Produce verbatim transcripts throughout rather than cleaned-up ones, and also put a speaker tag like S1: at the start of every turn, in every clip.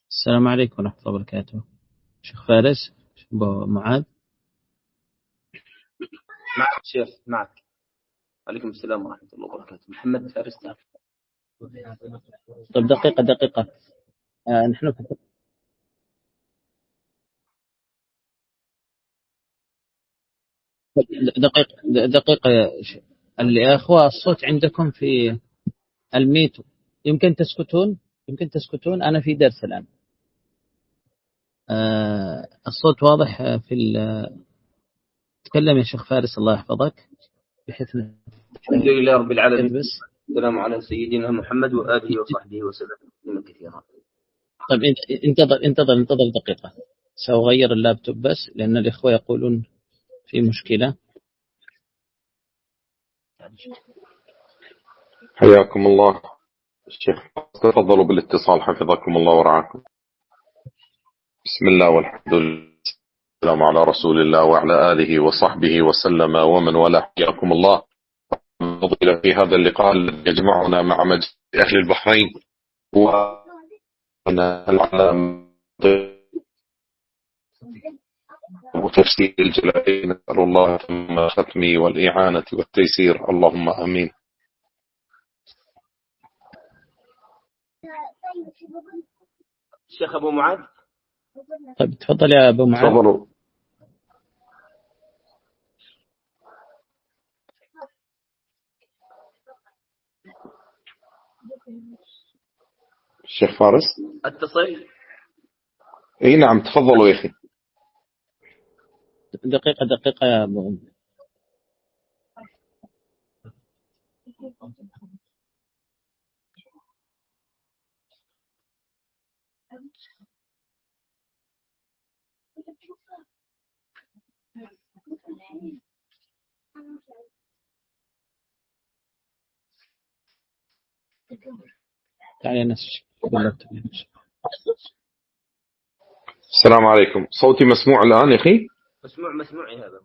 S1: السلام عليكم ورحمة الله وبركاته. شيخ فارس، أبو معاذ.
S2: معك شيخ، معك. عليكم السلام ورحمة الله وبركاته. محمد فارس.
S1: طيب دقيقة دقيقة. آه نحن في دقيقة دقيقة يا ش- الأخوة، الصوت عندكم في الميت. يمكن تسكتون يمكن تسكتون أنا في درس الآن. آه الصوت واضح آه، في ال- تكلم يا شيخ فارس، الله يحفظك، بحيث
S2: الحمد لله رب العالمين.
S1: بس.
S2: السلام على سيدنا محمد وآله وصحبه وسلم تسليما كثيرا.
S1: طيب انت- انتظر انتظر انتظر دقيقة، سأغير اللابتوب بس لأن الإخوة يقولون في مشكلة.
S3: حياكم الله الشيخ، تفضلوا بالاتصال حفظكم الله ورعاكم. بسم الله والحمد لله والسلام على رسول الله وعلى آله وصحبه وسلم ومن والاه. حياكم الله. فضيلة في هذا اللقاء الذي يجمعنا مع مجلس أهل البحرين وأنا العلم وتفسير الجلالين، نسأل الله ثم ختمي والإعانة والتيسير، اللهم آمين.
S2: الشيخ أبو معاذ.
S1: طيب تفضل يا أبو معاذ.
S3: تفضلوا. الشيخ فارس.
S2: اتصل.
S3: اي نعم، تفضلوا يا اخي.
S1: دقيقة دقيقة يا أبو. تعالي نسج.
S3: السلام عليكم، صوتي مسموع الآن يا أخي؟
S2: مسموع مسموعي هذا.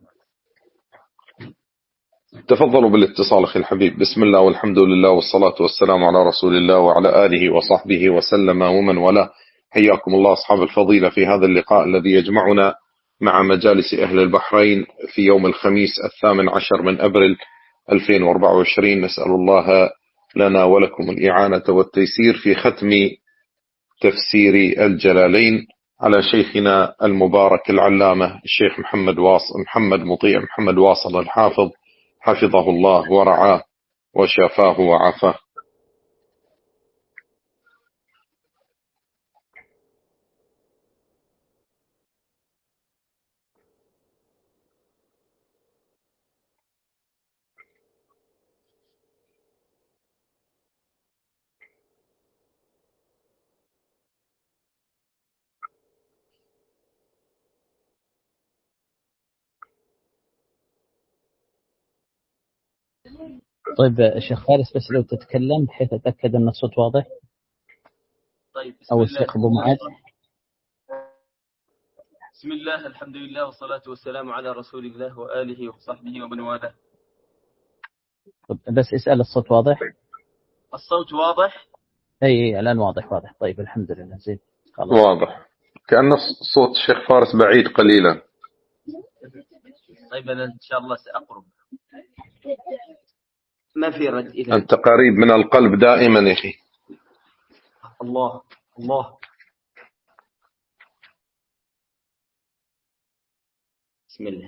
S3: تفضلوا بالاتصال أخي الحبيب. بسم الله والحمد لله والصلاة والسلام على رسول الله وعلى آله وصحبه وسلم ومن والاه. حياكم الله أصحاب الفضيلة في هذا اللقاء الذي يجمعنا مع مجالس أهل البحرين في يوم الخميس الثامن عشر من أبريل ألفين وأربعة وعشرين. نسأل الله لنا ولكم الإعانة والتيسير في ختم تفسير الجلالين على شيخنا المبارك العلامة الشيخ محمد واصل محمد مطيع محمد واصل الحافظ، حفظه الله ورعاه وشافاه وعافاه.
S1: طيب شيخ فارس، بس لو تتكلم بحيث أتأكد أن الصوت واضح.
S2: طيب بسم
S1: أو
S2: الله.
S1: الشيخ أبو معاذ.
S2: بسم الله الحمد لله والصلاة والسلام على رسول الله وآله وصحبه ومن والاه.
S1: طيب بس اسأل الصوت واضح.
S2: الصوت واضح.
S1: أي أي الآن واضح واضح. طيب الحمد لله زين خلاص.
S3: واضح، كأن صوت الشيخ فارس بعيد قليلا.
S2: طيب أنا إن شاء الله سأقرب. ما في رد إذا.
S3: أنت قريب من القلب دائما يا أخي.
S2: الله الله. بسم الله.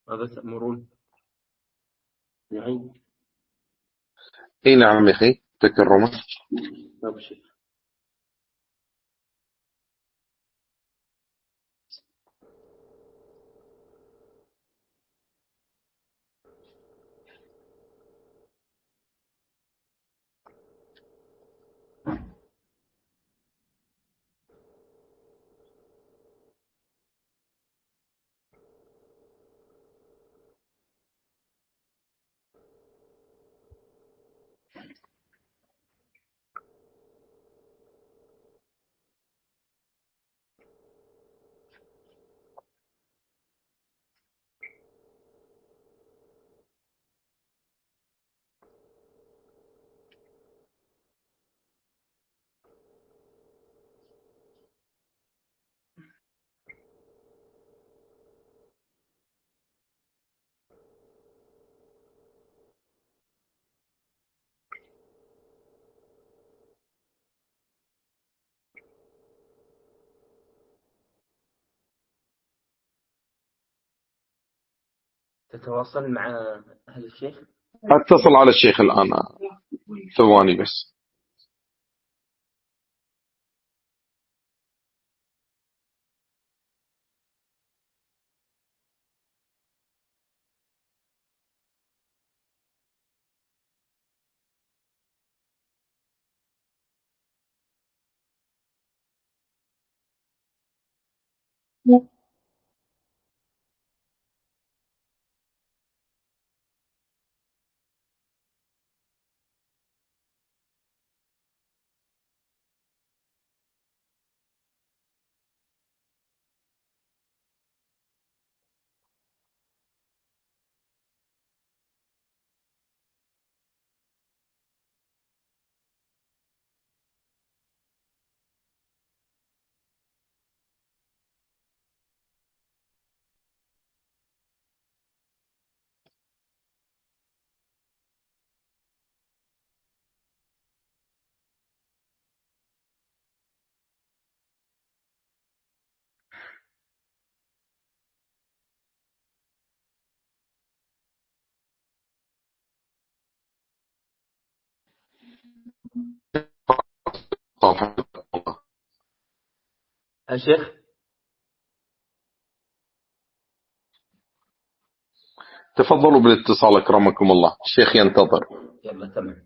S2: ماذا تأمرون؟ نعم.
S3: اي نعم يا اخي تكرما.
S2: أبشر. تتواصل مع أهل الشيخ؟
S3: اتصل على الشيخ الآن، ثواني بس.
S2: الشيخ
S3: تفضلوا بالاتصال أكرمكم الله، الشيخ ينتظر.
S2: يلا تمام.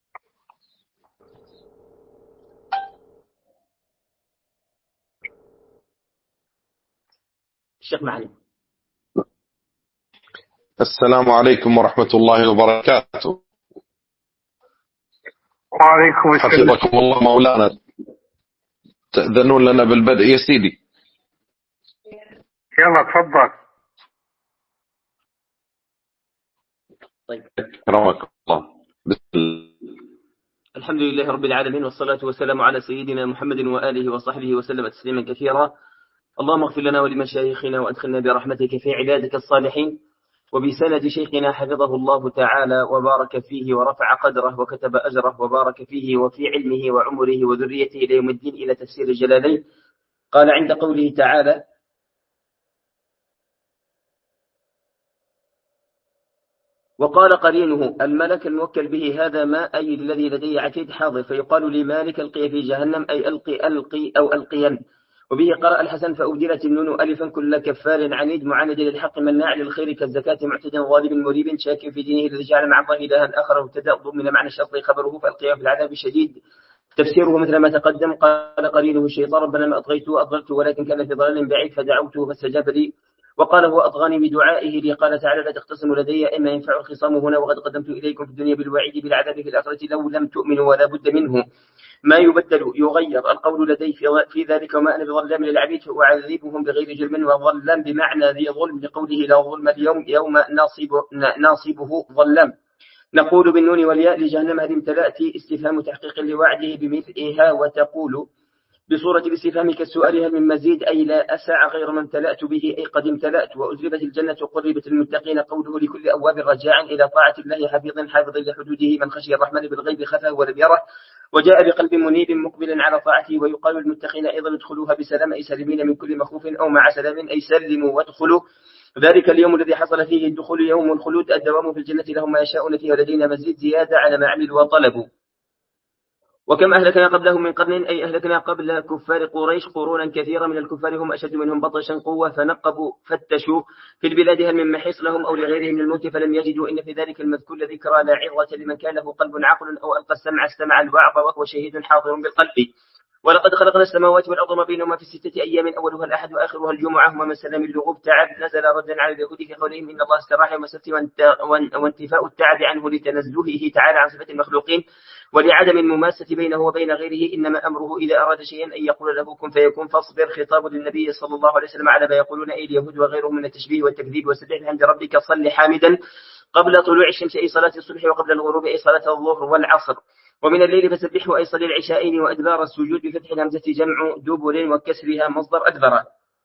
S2: الشيخ معنا.
S3: السلام عليكم ورحمة الله وبركاته.
S4: وعليكم السلام.
S3: حفظكم الله مولانا، تأذنون لنا بالبدء يا سيدي؟
S4: يلا تفضل.
S2: طيب.
S3: أكرمكم الله. بسم الله.
S2: الحمد لله رب العالمين، والصلاة والسلام على سيدنا محمد وآله وصحبه وسلم تسليما كثيرا. اللهم اغفر لنا ولمشايخنا وأدخلنا برحمتك في عبادك الصالحين. وبسند شيخنا حفظه الله تعالى وبارك فيه ورفع قدره وكتب أجره وبارك فيه وفي علمه وعمره وذريته إلى يوم الدين، إلى تفسير الجلالين. قال عند قوله تعالى: وقال قرينه الملك الموكل به: هذا ما أي الذي لدي عتيد حاضر. فيقال لمالك: القي في جهنم، أي ألقي ألقي أو ألقين. وبه قرأ الحسن: فأبدلت النون ألفا كل كفار عنيد معاند للحق مناع للخير كالزكاة معتد ظالم مريب شاك في دينه الذي جعل مع الله إلها آخر ابتدأ ضمن معنى الشرط خبره فألقيه في العذاب الشديد. تفسيره مثل ما تقدم. قال قرينه الشيطان: ربنا ما أطغيته أضللته ولكن كان في ضلال بعيد فدعوته فاستجاب لي. وقال هو أطغاني بدعائه لي. قال تعالى: لا تختصموا لدي إما ينفع الخصام هنا وقد قدمت إليكم في الدنيا بالوعيد بالعذاب في الآخرة لو لم تؤمنوا ولا بد منه. ما يبدل يغير القول لدي في ذلك وما أنا بظلام للعبيد فأعذبهم بغير جرم. وظلم بمعنى ذي ظلم لقوله لا ظلم اليوم يوم ناصبه, ناصبه ظلم. نقول بالنون والياء لجهنم هذه امتلأت استفهام تحقيق لوعده بمثلها، وتقول بصورة الاستفهام كالسؤال: هل من مزيد؟ أي لا أسع غير ما امتلأت به، أي قد امتلأت. وأزلفت الجنة قربت المتقين. قوله لكل أواب رجاع إلى طاعة الله حفيظ حافظ لحدوده من خشي الرحمن بالغيب خفه ولم يره وجاء بقلب منيب مقبل على طاعته. ويقال للمتقين أيضا: ادخلوها بسلام، أي سالمين من كل مخوف، أو مع سلام أي سلموا وادخلوا. ذلك اليوم الذي حصل فيه الدخول يوم الخلود الدوام في الجنة لهم ما يشاءون فيه ولدينا مزيد زيادة على ما عملوا وطلبوا. وكم أهلكنا قبلهم من قرن أي أهلكنا قبل كفار قريش قرونا كثيرة من الكفار هم أشد منهم بطشا قوة فنقبوا فتشوا في البلاد هل من محيص لهم أو لغيرهم من الموت فلم يجدوا إن في ذلك المذكور ذكرى لا عظة لمن كان له قلب عقل أو ألقى السمع استمع الوعظ وهو شهيد حاضر بالقلب. ولقد خلقنا السماوات والأرض ما بينهما في ستة أيام أولها الأحد وآخرها الجمعة وما مسنا من لغوب تعب نزل ردا على اليهود في قولهم إن الله استراح يوم السبت وانتفاء التعب عنه لتنزهه تعالى عن صفة المخلوقين ولعدم المماسة بينه وبين غيره إنما أمره إذا أراد شيئا أن يقول له كن فيكون فاصبر خطاب للنبي صلى الله عليه وسلم على ما يقولون أي اليهود وغيرهم من التشبيه والتكذيب وسبح بحمد ربك صل حامدا قبل طلوع الشمس أي صلاة الصبح وقبل الغروب أي صلاة الظهر والعصر ومن الليل فسبحه أي صلي العشاءين وأدبار السجود بفتح الهمزة جمع دبر وكسرها مصدر أدبر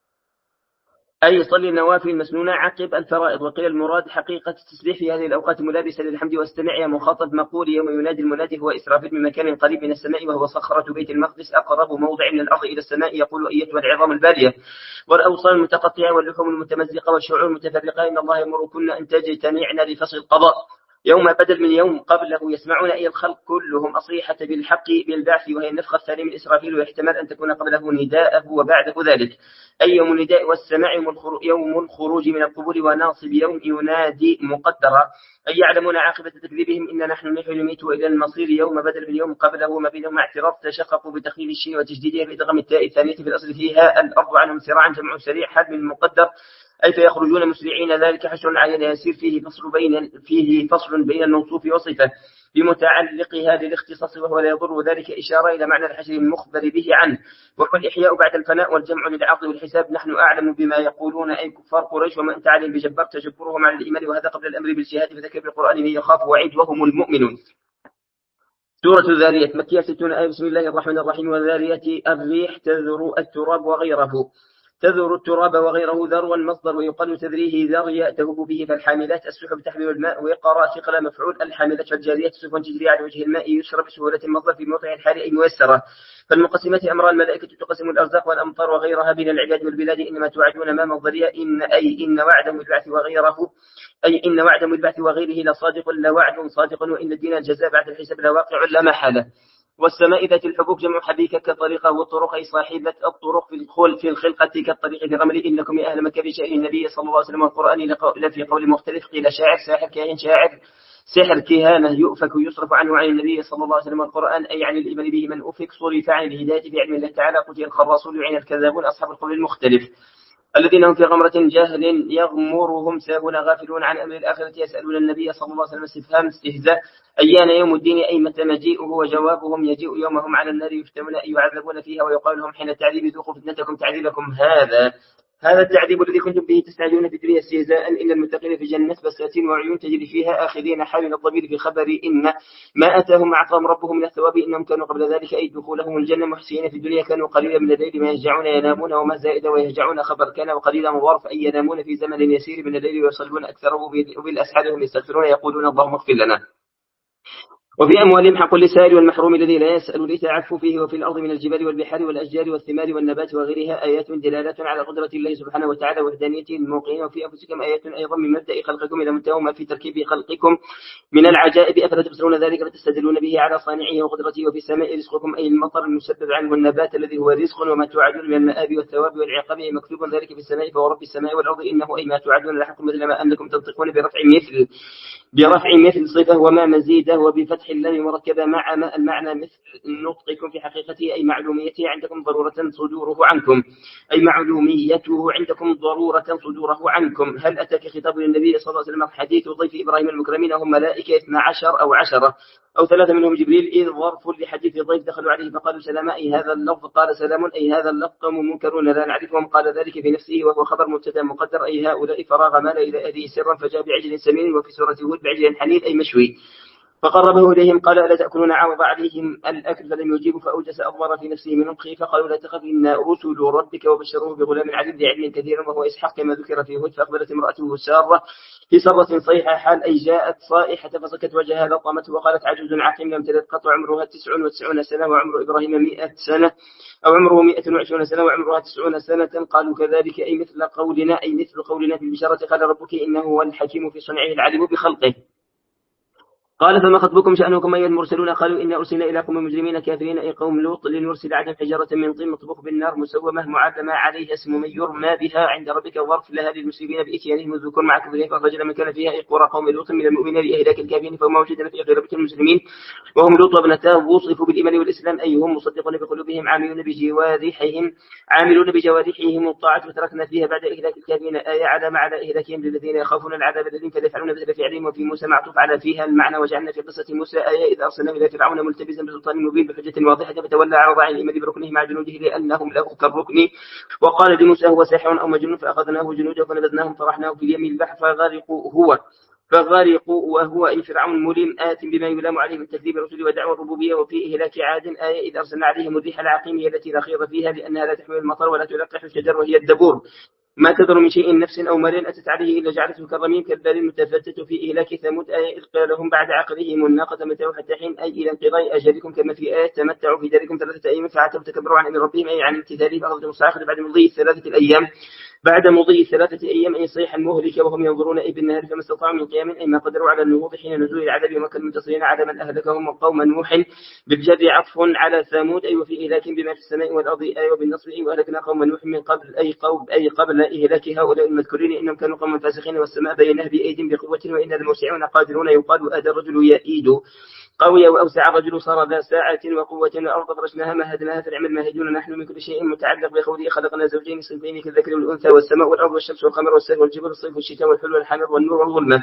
S2: أي صلي النوافل المسنونة عقب الفرائض. وقيل المراد حقيقة التسبيح في هذه الأوقات ملابسة للحمد واستمع يا مخاطب مقول يوم ينادي المنادي هو إسرافيل من مكان قريب من السماء وهو صخرة بيت المقدس أقرب موضع من الأرض إلى السماء يقول أيتها العظام البالية والأوصال المتقطعة واللحوم المتمزقة والشعور المتفرقة إن الله يمركن أن تجتمعن لفصل القضاء يوم بدل من يوم قبله يسمعون أي الخلق كلهم أصيحة بالحق بالبعث وهي النفخة الثانية من إسرافيل ويحتمل أن تكون قبله نداءه وبعده ذلك أي يوم النداء والسماع يوم الخروج من القبور وناصب يوم ينادي مقدرة أي يعلمون عاقبة تكذيبهم إن نحن نحيي ونميت وإلى المصير يوم بدل من يوم قبله وما بينهما اعتراف تشققوا بتخفيف الشين وتجديدها بإدغام التاء الثانية في الأصل فيها الأرض عنهم سراعا جمع سريع حد من مقدر أي فيخرجون مسرعين ذلك حشر عين يسير فيه فصل بين فيه فصل بين الموصوف وصفه بمتعلقها للاختصاص وهو لا يضر ذلك إشارة إلى معنى الحشر المخبر به عنه وهو الإحياء بعد الفناء والجمع للعرض والحساب نحن أعلم بما يقولون أي كفار قريش وما أنت عليهم بجبار تجبرهم على الإيمان وهذا قبل الأمر بالجهاد فذكر بالقرآن من يخاف وعيد وهم المؤمنون. سورة الذاريات مكية ستون آية. بسم الله الرحمن الرحيم. والذاريات الريح تذر التراب وغيره تذر التراب وغيره ذروا مصدر ويقال تذريه ذريا تهب به فالحاملات السحب تحمل الماء ويقرا ثقل مفعول الحاملات فالجاريات سفن تجري على وجه الماء يشرب بسهولة مصدر في موضع الحال أي ميسرة. فالمقسمات أمر الملائكة تقسم الأرزاق والأمطار وغيرها بين العباد والبلاد إنما توعدون ما مصدرية إن أي إن وعد البعث وغيره أي إن وعد البعث وغيره لصادق لوعد صادق وإن الدين الجزاء بعد الحساب لواقع لا محالة. والسماء ذات الحبوك جمع حبيكة كطريقة والطرق أي صاحبة الطرق في الخل في الخلقة كالطريق في الرمل إنكم يا أهل مكة بشأن النبي صلى الله عليه وسلم والقرآن لا في قول مختلف قيل شاعر ساحر كاهن شاعر سحر كهانة يؤفك يصرف عنه عن النبي صلى الله عليه وسلم والقرآن أي عن الإيمان به من أفك صرف عن الهداية في علم الله تعالى قتل الخراصون يعين الكذابون أصحاب القول المختلف الذين هم في غمرة جاهل يغمرهم ساهون غافلون عن أمر الآخرة يسألون النبي صلى الله عليه وسلم استفهام استهزاء أيان يوم الدين أي متى مجيئه وجوابهم يجيء يومهم على النار يفتنون أي يعذبون فيها ويقال لهم حين التعذيب ذوقوا فتنتكم تعذيبكم هذا هذا التعذيب الذي كنتم به تستعجلون في الدنيا استهزاء إن المتقين في جنات بساتين وعيون تجري فيها آخذين حال الضمير في خبر إن ما أتاهم أعطاهم ربهم من الثواب إنهم كانوا قبل ذلك أي دخولهم الجنة محسنين في الدنيا كانوا قليلا من الليل ما يهجعون ينامون وما زائد ويهجعون خبر كان وقليلا مضارف أي ينامون في زمن يسير من الليل ويصلون أكثره وبالأسحار هم يستغفرون يقولون اللهم اغفر لنا. وفي أموالهم حق للسائل والمحروم الذي لا يسأل لتعفوا فيه وفي الأرض من الجبال والبحار والأشجار والثمار والنبات وغيرها آيات دلالات على قدرة الله سبحانه وتعالى وحدانيته الموقعين وفي أنفسكم آيات أيضا من مبدأ خلقكم إلى منتهى ما في تركيب خلقكم من العجائب أفلا تبصرون ذلك فتستدلون به على صانعه وقدرته وفي السماء رزقكم أي المطر المسبب عنه النبات الذي هو رزق وما توعدون من المآب والثواب والعقاب مكتوب ذلك في السماء فورب السماء والأرض إنه أي ما توعدون لحق مثل ما أنكم تنطقون برفع مثل برفع مثل صفة وما مزيده وبفتح اللام مركبة مع ما المعنى مثل نطقكم في حقيقته أي معلوميته عندكم ضرورة صدوره عنكم أي معلوميته عندكم ضرورة صدوره عنكم. هل أتاك خطاب للنبي صلى الله عليه وسلم حديث ضيف إبراهيم المكرمين هم ملائكة اثنا عشر أو عشرة أو ثلاثة منهم جبريل إذ ظرف لحديث ضيف دخلوا عليه فقالوا سلاما أي هذا اللفظ قال سلام أي هذا اللفظ قوم منكرون لا نعرفهم قال ذلك في نفسه وهو خبر مبتدا مقدر أي هؤلاء فراغ مال إلى أهله سرا فجاء بعجل سمين وفي سورة هود بعجل حنيذ أي مشوي فقربه إليهم قال ألا تأكلون؟ عرض عليهم الأكل فلم يجيبوا فأوجس أضمر في نفسه من نطقه فقالوا لا تخف إن رسل ربك وبشروه بغلام عليم ذي علم كثير وهو إسحاق كما ذكر في هود. فأقبلت امرأته سارة في سرة صيحة حال أي جاءت صائحة فسكت وجهها لطمته وقالت عجوز عقيم لم تلد قط عمرها تسع وتسعون سنة وعمر إبراهيم مئة سنة أو عمره مئة وعشرون سنة وعمرها تسعون سنة. قالوا كذلك أي مثل قولنا أي مثل قولنا في البشارة قال ربك إنه هو الحكيم في صنعه العليم بخلقه. قال فما خطبكم شأنكم أيها المرسلون؟ قالوا إنا أرسلنا إلى قوم مجرمين كافرين أي قوم لوط لنرسل عليهم حجارة من طين مطبوخ بالنار مسومة معلمة عليه اسم من يرمى بها عند ربك وظرف لها للمسلمين بإتيانهم الذكور مع كفرهم فأخرجنا من كان فيها أي قرى قوم لوط من المؤمنين لإهلاك الكافرين فما وجدنا في غير المسلمين وهم لوط وابنتاه وصفوا بالإيمان والإسلام أي هم مصدقون بقلوبهم عاملون بجوارحهم عاملون بجوارحهم الطاعة وتركنا فيها بعد إهلاك الكافرين آية علامة على إهلاكهم للذين يخافون العذاب الذين يفعلون مثل فعلهم. وفي موسى معطوف على فيها المعنى وجعلنا في قصة موسى آية إذ أرسلنا إلى فرعون ملتبسا بسلطان مبين بحجة واضحة فتولى عرض عن الإيمان بركنه مع جنوده لأنهم له كالركن وقال لموسى هو ساحر أو مجنون فأخذناه جنوده فنبذناهم طرحناه في اليم البحر فغرقوا هو فغرقوا وهو أي فرعون مليم آت بما يلام عليه من تكذيب الرسل ودعوى الربوبية. وفي إهلاك عاد آية إذ أرسلنا عليهم الريح العقيم التي لا خير فيها لأنها لا تحمل المطر ولا تلقح الشجر وهي الدبور ما تذر من شيء نفس أو مرين أتت عليه إلا جعلته كالرميم كالبال المتفتت. في إهلاك ثمود آية إذ قال لهم بعد عقلهم الناقة متاعوا حتى حين أي إلى انقضاء أجلكم كما في آية تمتعوا في داركم ثلاثة أيام فعتوا تكبروا عن أمر ربهم أي عن امتثاله فأخذتهم الصاعقة بعد مضي ثلاثة الأيام بعد مضي ثلاثة أيام أي صيحا مهلكة وهم ينظرون أي بالنهار فما استطاعوا من قيام أي ما قدروا على النهوض حين نزول العذاب وما كانوا منتصرين على من أهلكهم وقوم نوح بالجر عطف على ثمود أي وفي إهلاك بما في السماء والأرض آية وبالنصب أي وأهلكنا قوم نوح من قبل أي قوم أي قبل إهلاك هؤلاء المذكورين إنهم كانوا قوما فاسقين والسماء بيناه بأيد بقوة وإنا لموسعون قادرون يقال أدى الرجل يئيد قوي وأوسع الرجل صار ذا ساعة وقوة والأرض فرشناها مهدناها فنعم الماهدون نحن من كل شيء متعلق بقوله خلقنا زوجين صنفين كالذكر والأنثى والسماء والأرض والشمس والقمر والسهل والجبل الصيف والشتاء والحلو والحمر والنور والظلمة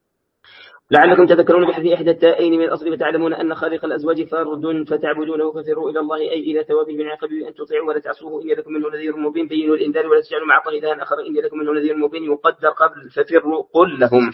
S2: لعلكم تذكرون بحذف إحدى التائين من الأصل وتعلمون أن خالق الأزواج فرد فتعبدونه ففروا إلى الله أي إلى ثوابه من عقبه أن تطيعوا ولا تعصوه إن لكم منه نذير مبين بينوا الإنذار ولا تجعلوا مع الله إلها آخر إن لكم منه نذير مبين يقدر قبل ففروا قل لهم.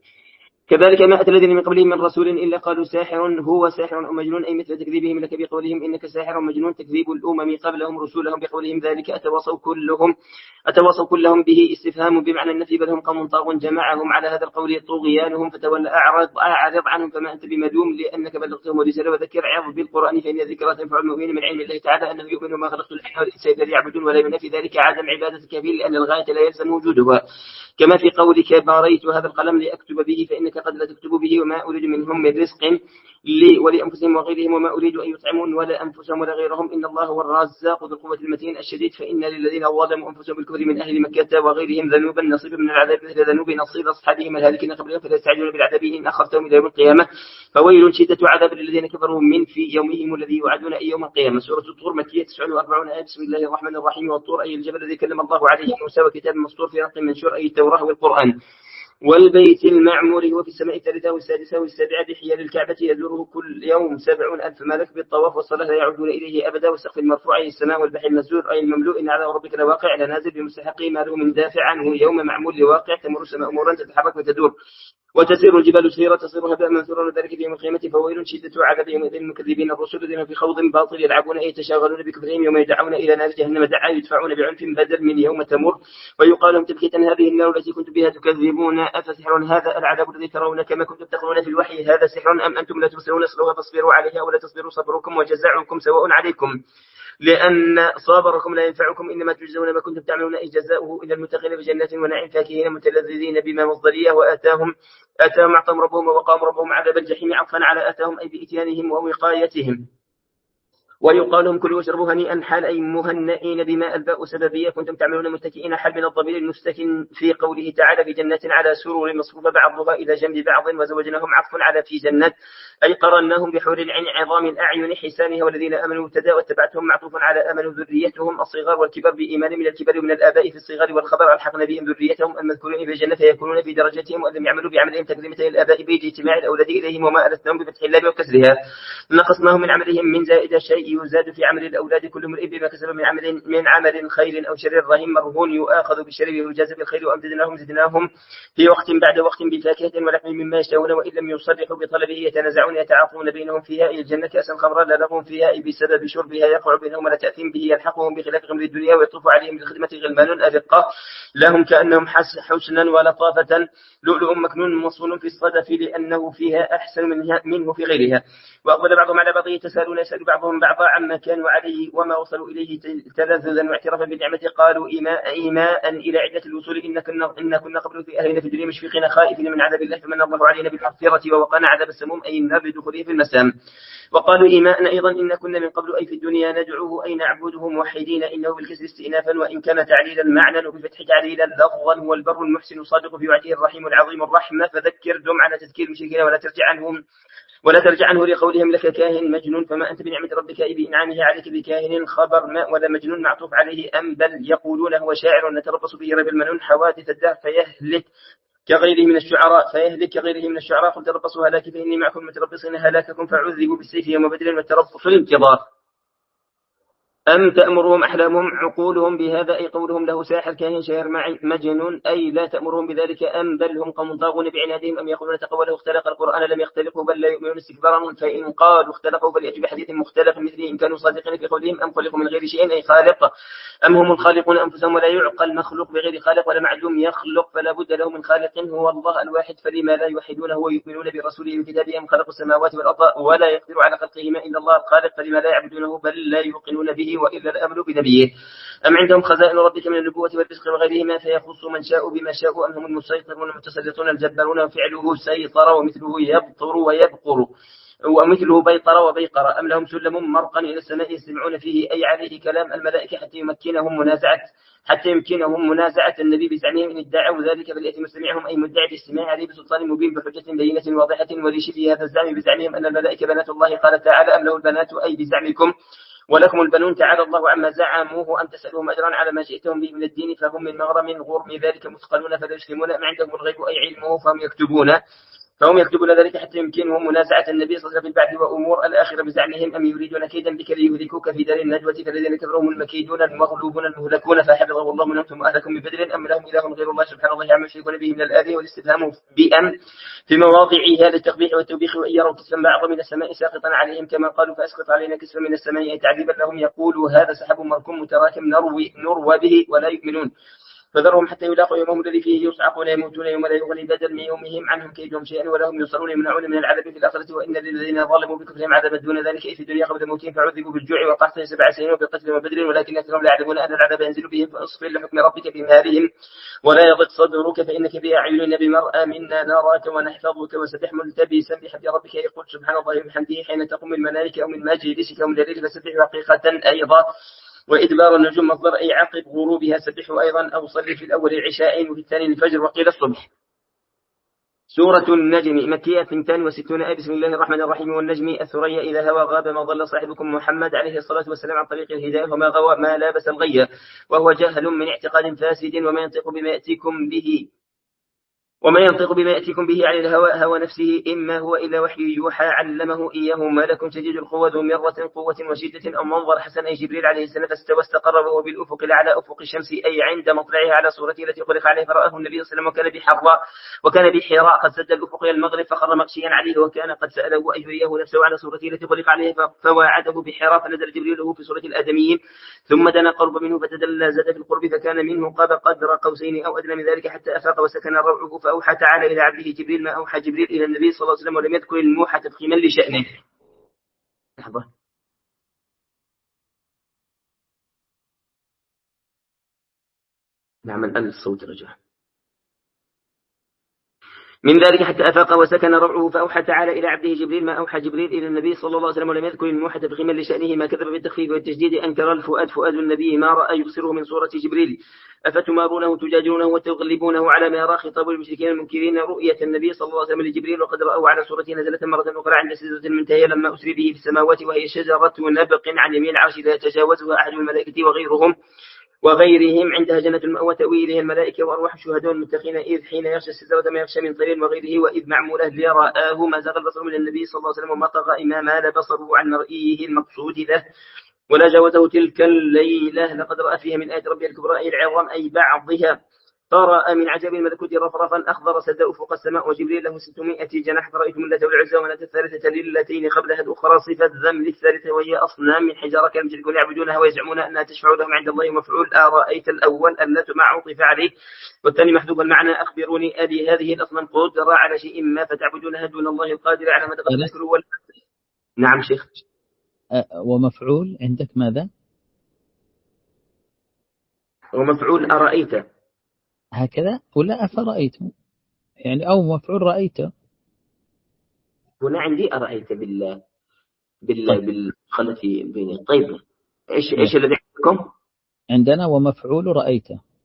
S2: كذلك ما أتى الذين من قبلهم من رسول إلا قالوا ساحر هو ساحر أو مجنون أي مثل تكذيبهم لك بقولهم إنك ساحر مجنون تكذيب الأمم قبلهم رسولهم بقولهم ذلك أتواصوا كلهم أتواصوا كلهم به استفهام بمعنى النفي بل هم قوم طاغون جمعهم على هذا القول طغيانهم فتولى أعرض أعرض عنهم فما أنت بملوم لأنك بلغتهم ورسالة وذكر عظ بالقرآن فإن الذكرى تنفع المؤمنين من علم الله تعالى أنه يؤمن ما خلقت الأحياء والإنسان الذي يعبدون ولا ينفي ذلك عدم عبادة الكافرين لأن الغاية لا يلزم وجودها كما في قولك باريت هذا القلم لأكتب به فإنك قد لا تكتب به وما أريد منهم من رزق لي ولأنفسهم وغيرهم وما أريد أن يطعمون ولا أنفسهم ولا غيرهم إن الله هو الرزاق ذو القوة المتين الشديد. فإن للذين ظلموا أنفسهم بالكفر من أهل مكة وغيرهم ذنوبا نصيبا من العذاب مثل ذنوب نصيب أصحابهم الهالكين قبلهم فلا يستعجلون بالعذاب إن أخرتهم إلى يوم القيامة فويل شدة عذاب للذين كفروا من في يومهم الذي يوعدون أي يوم القيامة. سورة الطور مكية تسعة وأربعين آية. بسم الله الرحمن الرحيم. والطور أي الجبل الذي كلم الله عليه موسى وكتاب مسطور في رق منشور أي التوراة والقرآن. والبيت المعمور هو في السماء الثالثة والسادسة والسابعة بحيال الكعبة يزوره كل يوم سبعون ألف ملك بالطواف والصلاة لا يعودون إليه أبدا. والسقف المرفوع أي السماء والبحر المسجور أي المملوء إن على ربك لواقع لنازل بمستحقه ما له من دافع عنه يوم معمول لواقع تمر السماء أمورا تتحرك وتدور وتسير الجبال سيرا تصير هباء منثورا وذلك في يوم القيامة فويل شدة عذاب يومئذ المكذبين الرسل الذين في خوض باطل يلعبون أي يتشاغلون بكفرهم يوم يدعون إلى نار جهنم دعا يدفعون بعنف بدل من يوم تمر ويقال لهم تبكية هذه النار التي كنتم بها تكذبون أفسحر هذا العذاب الذي ترون كما كنتم تقولون في الوحي هذا سحر أم أنتم لا تبصرون اصلوها فاصبروا عليها ولا تصبروا صبركم وجزاؤكم سواء عليكم لأن صابركم لا ينفعكم إنما تجزون ما كنتم تعملون أي جزاؤه إلى المتقين بجنات ونعيم فاكهين متلذذين بما مصدرية وآتاهم آتاهم أعطاهم ربهم ووقاهم ربهم عذاب الجحيم عطفا على آتاهم أي بإتيانهم ووقايتهم. ويقال لهم كلوا واشربوا هنيئا حال أي مهنئين بما الباء سببية كنتم تعملون متكئين حال من الضمير المستكن في قوله تعالى في جنات على سرور مصفوفة بعضها إلى جنب بعض وزوجناهم عطف على في جنات أي قرناهم بحور العين عظام الأعين حسانها والذين آمنوا ابتدأ واتبعتهم معطوف على آمنوا ذريتهم الصغار والكبر بإيمان من الكبر ومن الآباء في الصغار والخبر ألحقنا بهم ذريتهم المذكورين في الجنة يكونون في درجتهم ولم يعملوا بعملهم تكريمة الآباء باجتماع الأولاد إليهم وما ألتهم بفتح الله وكسرها نقصناهم من عملهم من زائد شيء يزاد في عمل الأولاد كل امرئ بما كسب من عمل من عمل خير أو شر. رهين مرهون يؤاخذ بالشر ويجازى بالخير. وأمددناهم زدناهم في وقت بعد وقت بفاكهة ولحم مما يشتهون وإن لم يصرحوا بطلبه يتنازعون يتعاطون بينهم فيها إلى الجنة كأسا خمرا لا لهم فيها بسبب شربها يقع بينهم ولا تأثيم به يلحقهم بخلاف غمر الدنيا. ويطوف عليهم بالخدمة غلمان أرقة لهم كأنهم حسنا ولطافة لؤلؤ مكنون مصون في الصدف لأنه فيها أحسن منه في غيرها. وأقبل بعضهم على بعض يتساءلون يسأل بعضهم بعضا عما كانوا عليه وما وصلوا إليه تلذذا واعترافا بالنعمة. قالوا إيماء, إيماء إلى عدة الوصول إن كنا, إن كنا قبل في أهلنا في الدنيا مشفقين خائفين من عذاب الله فمن الله علينا بالمغفرة ووقانا عذاب السموم أي النار بدخوله في المسام. وقالوا إيماء أيضا إن كنا من قبل أي في الدنيا ندعوه أي نعبده موحدين إنه بالكسر استئنافا وإن كان تعليلا معنى وبفتح تعليلا لفظا هو البر المحسن صادق في وعده الرحيم العظيم الرحمة. فذكر دم على تذكير المشركين ولا ترجع عنهم ولا ترجع عنه لقولهم لك كاهن مجنون فما أنت بنعمة ربك أي بإنعامه عليك بكاهن. خبر ما ولا مجنون معطوف عليه أم بل يقولون هو شاعر نتربص به ريب المنون. حوادث الدهر فيهلك كغيره من الشعراء فيهلك كغيره من الشعراء قل تربصوا هلاك فإني معكم متربصين هلاككم فعذبوا بالسيف يوم بدر والتربص الانتظار. أم تأمرهم أحلامهم عقولهم بهذا أي قولهم له ساحر كاهن شاعر مجنون أي لا تأمرهم بذلك. أم بل هم قوم طاغون بعنادهم أم يقولون تقوله اختلق القرآن لم يختلقه بل لا يؤمنون استكبارا. فإن قالوا اختلقه فليأتوا بحديث مختلف مثله إن كانوا صادقين في قولهم أم خلقوا من غير شيء أي خالق أم هم الخالقون أنفسهم ولا يعقل مخلوق بغير خالق ولا معلوم يخلق فلا بد له من خالق هو الله الواحد فلما لا يوحدونه ويؤمنون برسوله وكتابه أم خلقوا السماوات والأرض ولا يقدر على خلقهما إلا الله الخالق فلما لا يعبدونه بل لا يوقنون به وإلا الأمر بنبيه. أم عندهم خزائن ربك من النبوة والرزق وغيرهما فيخص من شاء بما شاء أم هم المسيطرون المتسلطون الجبارون وفعله سيطر ومثله يبطر ويبقر ومثله بيطر وبيقر. أم لهم سلم مرقا إلى السماء يستمعون فيه أي عليه كلام الملائكة حتى يمكنهم منازعة حتى يمكنهم منازعة النبي بزعمهم إن ادعوا ذلك فليأتي مستمعهم أي مدعي بالاستماع عليه بسلطان مبين بحجة بينة واضحة وليش في هذا الزعم بزعمهم أن الملائكة بنات الله. قال تعالى أم له البنات أي بزعمكم ولكم البنون تعالى الله عما زعموه أم تسألهم أجرا على ما جئتهم به من الدين فهم من مغرم غرم ذلك مثقلون فلا يسلمون أم عندهم الغيب أي علمه فهم يكتبون فهم يكتبون ذلك حتى يمكنهم منازعة النبي صلى الله عليه وسلم في البعث وأمور الآخرة بزعمهم أم يريدون كيدا بك ليهلكوك في دار الندوة فالذين كفروا هم المكيدون المغلوبون المهلكون فحفظه الله منهم ثم أهلكم من بدر. أم لهم إله غير الله سبحان الله عما يشركون به من الآذى والاستفهام بأم في مواضعها للتقبيح والتوبيخ وإن يروا كسفا بعض من السماء ساقطا عليهم كما قالوا فأسقط علينا كسفا من السماء تعذيبا لهم يقولوا هذا سحاب مركم متراكم نروي نروى به ولا يؤمنون فذرهم حتى يلاقوا يومهم الذي فيه يصعقون يموتون يوم لا يغني بدل من يومهم عنهم كيدهم شيئا ولا هم ينصرون يمنعون من العذاب في الآخرة وإن للذين ظلموا بكفرهم عذابا دون ذلك في الدنيا قبل موتهم فعذبوا بالجوع وقحط سبع سنين وبالقتل وبدر ولكن أكثرهم لا يعلمون أن العذاب ينزل بهم فاصبر لحكم ربك بمهارهم ولا يضق صدرك فإنك بأعيننا بمرأى منا نراك ونحفظك وسبح ملتبسا بحمد ربك يقول سبحان الله وبحمده حين تقوم الملائكة أو من مجلسك ومن الليل فسبح حقيقة أيضا. وإدبار النجوم مصدر أي عقب غروبها سبحوا أيضا أو صلي في الأول العشاءين وفي الثاني الفجر وقيل الصبح. سورة النجم مكية اثنتان وستون آية. بسم الله الرحمن الرحيم. والنجم الثريا إذا هوى غاب ما ضل صاحبكم محمد عليه الصلاة والسلام عن طريق الهداية وما غوى ما لابس الغي وهو جهل من اعتقاد فاسد وما ينطق بما يأتيكم به وما ينطق بما يأتيكم به عن الهوى هوى نفسه إما هو إلا وحي يوحى علمه إياه ما لكم شديد القوة ذو مرة قوة وشدة أو منظر حسن أي جبريل عليه السلام فاستوى استقر وهو بالأفق على أفق الشمس أي عند مطلعها على صورته التي خلق عليه فرآه النبي صلى الله عليه وسلم وكان بحراء وكان بحراء قد سد الأفق إلى المغرب فخر مغشيا عليه وكان قد سأله أن يريه نفسه على صورته التي خلق عليه فواعده بحراء فنزل جبريل له في صورة الآدميين ثم دنا قرب منه فتدلى زاد في القرب فكان منه قاب قدر قوسين أو أدنى من ذلك حتى أفاق وسكن روعه فأوحى تعالى إلى عبده جبريل ما أوحى جبريل إلى النبي صلى الله عليه وسلم ولم يذكر الموحى تفخيما لشأنه. لحظة نعمل أن الصوت رجع من ذلك حتى أفاق وسكن روعه فأوحى تعالى إلى عبده جبريل ما أوحى جبريل إلى النبي صلى الله عليه وسلم ولم يذكر الموحى تفخيما لشأنه ما كذب بالتخفيف والتجديد أنكر الفؤاد فؤاد النبي ما رأى يبصره من صورة جبريل أفتمارونه تجادلونه وتغلبونه على ما يرى خطاب المشركين المنكرين رؤية النبي صلى الله عليه وسلم لجبريل وقد رأوا على صورته نزلة مرة أخرى عند سدرة المنتهى لما أسري به في السماوات وهي شجرة نبق عن يمين العرش لا يتجاوزها أحد من الملائكة وغيرهم وغيرهم عندها جنة المأوى تأوي إليها الملائكة وأرواح الشهداء المتقين إذ حين يغشى السدرة ما يغشى من طير وغيره وإذ معمولة لرآه ما زاغ البصر من النبي صلى الله عليه وسلم وما طغى إما مال بصره عن مرئيه المقصود له ولا جاوزه تلك الليلة لقد رأى فيها من آيات ربها الكبرى أي العظام أي بعضها فرأى من عجب الملكوت رفرفا أخضر سداء فوق السماء وجبريل له ستمائة جناح فرأيتم اللات والعزى ومناة الثالثة للتين قبلها الأخرى صفة ذم للثالثة وهي أصنام من حجارة كانوا المشركون يعبدونها ويزعمون أنها تشفع لهم عند الله ومفعول أرأيت الأول اللات مع عطف عليه والثاني محذوف المعنى أخبروني ألي هذه الأصنام قدر على شيء ما فتعبدونها دون الله القادر على ما تذكروا وال... نعم شيخ.
S1: ومفعول عندك ماذا؟
S2: ومفعول أرأيت
S1: هكذا ولا أفرأيتم يعني أو مفعول رأيت
S2: هنا عندي أرأيت بالله بالله
S1: طيب.
S2: بالخلة بيني طيب إيش إيش الذي عندكم؟
S1: عندنا ومفعول رأيت.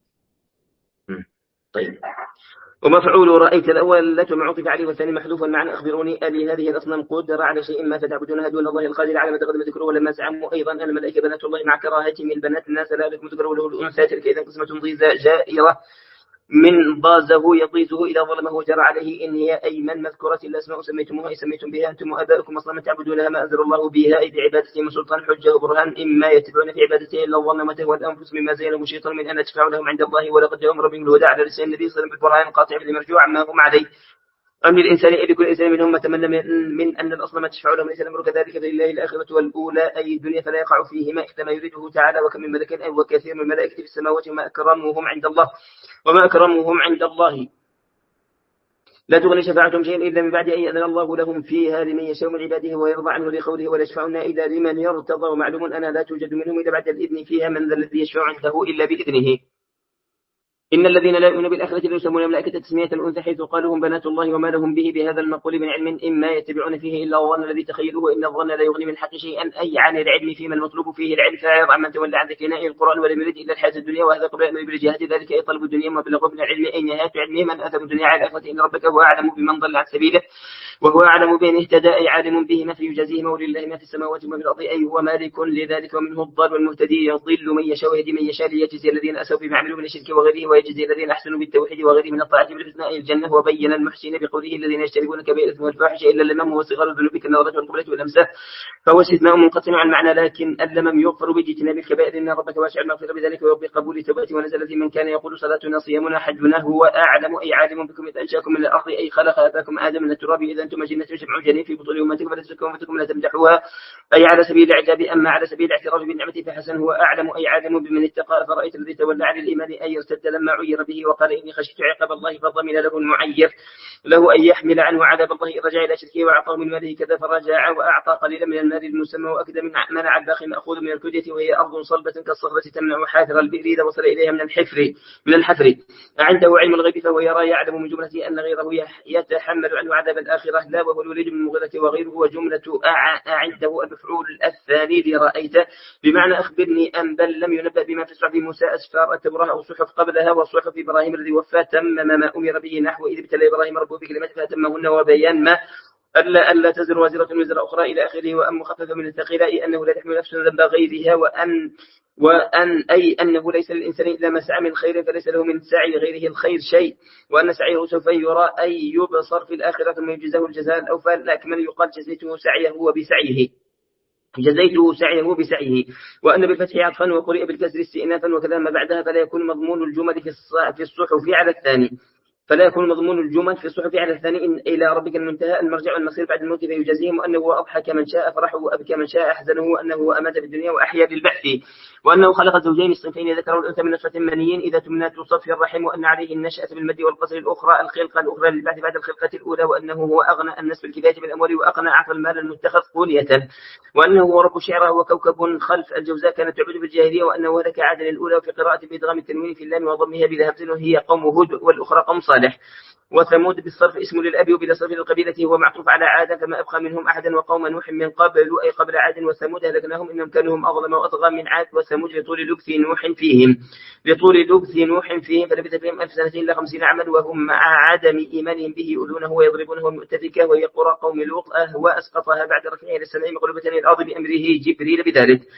S2: طيب ومفعول رأيت الأول لا معطف عليه والثاني محذوف المعنى أخبروني ألي هذه الأصنام قدر على شيء ما فتعبدونها دون الله القادر على ما تقدم ذكره ولما زعموا أيضا أن الملائكة بنات الله مع كراهتهم البنات الناس لا لكم تكرهوا له الأنثى تلك إذا قسمة ضيزى جائرة من ضازه يضيزه إذا ظلمه وجرى عليه إن هي أيمن مذكورة إلا أسماء سميتموها أي سميتم بها أنتم وآباؤكم أصلا تعبدونها ما أنزل الله بها أي بعبادته من سلطان حجة وبرهان إما يتبعون في عبادته إلا الظن وتهوى الأنفس مما زينهم الشيطان من أن تشفعوا لهم عند الله ولقد جاءهم ربهم الهدى على لسان النبي صلى الله عليه وسلم بالبرهان القاطع بالمرجوع عما هم عليه أم للإنسان أي لكل إنسان منهم ما تمنى من, من أن الأصنام تشفع لهم ليس الأمر كذلك فلله الآخرة والأولى أي الدنيا فلا يقع فيهما إحدى ما يريده تعالى وكم من ملك أي وكثير من الملائكة في السماوات وما أكرمهم عند الله وما أكرمهم عند الله لا تغني شفاعتهم شيئا إلا من بعد أن يأذن الله لهم فيها لمن يشاء من عباده ويرضى عنه لقوله ولا يشفعون إلا لمن يرتضى ومعلوم أنها لا توجد منهم إلا بعد الإذن فيها من ذا الذي يشفع عنده إلا بإذنه إن الذين لا يؤمنون بالآخرة لا يسمون الملائكة تسمية الأنثى حيث قالوا هم بنات الله وما لهم به بهذا المقول من علم إما يتبعون فيه إلا الظن الذي تخيلوه وإن الظن لا يغني من حق شيئا أي عن العلم فيما المطلوب فيه العلم فأعرض عمن تولى عن ذكرنا القرآن ولم يرد إلا الحياة الدنيا وهذا قبل أن يبلغ جهاد ذلك أي طلب الدنيا وبلغوا من العلم أي نهاية علمه من أثر الدنيا على الآخرة إن ربك هو أعلم بمن ضل عن سبيله وهو أعلم بمن اهتدى أي عالم به ما فيجازيه ولله ما في السماوات وما في الأرض أي هو مالك لذلك ومنه الضال والمهتدي يضل من يشاء ويهدي من يشاء ليجزي الذين أسوا بما عملوا من الشرك وغيره ويجزي الذين أحسنوا بالتوحيد وغيره من الطاعة بالحسنى أي الجنة وبين المحسنين بقوله الذين يجتنبون كبائر الإثم والفاحش إلا اللمم وصغار الذنوب كالنظرة والقبلة واللمسة فهو استثناء منقطع عن معنى لكن اللمم يغفر باجتناب الكبائر إن ربك واسع المغفرة بذلك وبقبول توبته ونزل في من كان يقول صلاتنا صيامنا حجنا هو أعلم أي عالم بكم إذ أنشأكم من الأرض أي خلق أباكم آدم من التراب إذا أنتم جنة جمع جنين في بطون أمتكم فلا تزكوا أنفسكم لا تمدحوها أي على سبيل الإعجاب أما على سبيل الاعتراف بالنعمة فحسن هو أعلم أي عالم بمن اتقى فرأيت الذي تولى عن الإيمان أي ارتد لما عير به وقال إني خشيت عقاب الله فضمن له المعير له أن يحمل عنه عذاب الله رجع إلى شركه وأعطاه من ماله كذا فرجع وأعطى قليلا من المال المسمى وأكد من منع الباقي مأخوذ من الكدية وهي أرض صلبة كالصخرة تمنع حافر البئر إذا وصل إليها من الحفر من الحفر عنده علم الغيب فهو يرى يعلم من جملته أن غيره يتحمل عنه عذاب الآخرة لا وهو الوليد من المغيرة وغيره وجملة عنده المفعول الثاني لرأيت بمعنى أخبرني أم بل لم ينبأ بما في صحف موسى أسفار التوراة أو صحف قبلها وصحف إبراهيم الذي وفى تمم ما أمر به نحو إذ ابتلى إبراهيم ربه بكلمات فأتمهن وبيان ما ألا ألا تزر وازرة وزر أخرى إلى آخره وأن مخفف من الثقيل أي أنه لا تحمل نفس ذنب غيرها وأن وأن أي أنه ليس للإنسان إلا ما سعى من خير فليس له من سعي غيره الخير شيء وأن سعيه سوف يرى أي يبصر في الآخرة ثم يجزاه الجزاء الأوفى الأكمل يقال جزيته سعيه وبسعيه جزيته سعيه بسعيه وأن بالفتح عطفا وقرئ بالكسر استئنافا وكذا ما بعدها فلا يكون مضمون الجمل في الصحف على الثاني فلا يكون مضمون الجمل في الصحف على الثاني إن إلى ربك المنتهى المرجع والمصير بعد الموت فيجازيهم وأنه أضحك من شاء فرحه وأبكى من شاء أحزنه وأنه أمات في الدنيا وأحيا بالبعث وأنه خلق الزوجين الصنفين ذكر والأنثى من نطفة مني إذا تمنى تصفي الرحم وأن عليه النشأة بالمد والقصر الأخرى الخلقة الأخرى للبعث بعد الخلقة الأولى وأنه هو أغنى الناس بالكفاية بالأموال وأقنى عطى المال المتخذ قولية وأنه هو رب الشعرى وكوكب خلف الجوزاء كانت تعبد بالجاهلية وأنه هلك عادل الأولى وفي قراءة بإدغام التنوين في اللام وضمها بلا همز وهي قوم هود والأخرى قوم صالح وثمود بالصرف اسم للأب وبلا صرف للقبيلة هو معطوف على عاد كما أبقى منهم أحدا وقوم نوح من قبل أي قبل عاد وثمود هلكناهم إنهم كانوا هم أظلم وأطغى من عاد وثمود لطول لبث نوح فيهم لطول لبث نوح فيهم فلبث فيهم ألف سنة إلا خمسين عاما وهم مع عدم إيمانهم به يؤذونه ويضربونه المؤتفكة وهي قرى قوم لوط وأسقطها بعد رفعه إلى السماء مقلوبة إلى الأرض بأمره جبريل بذلك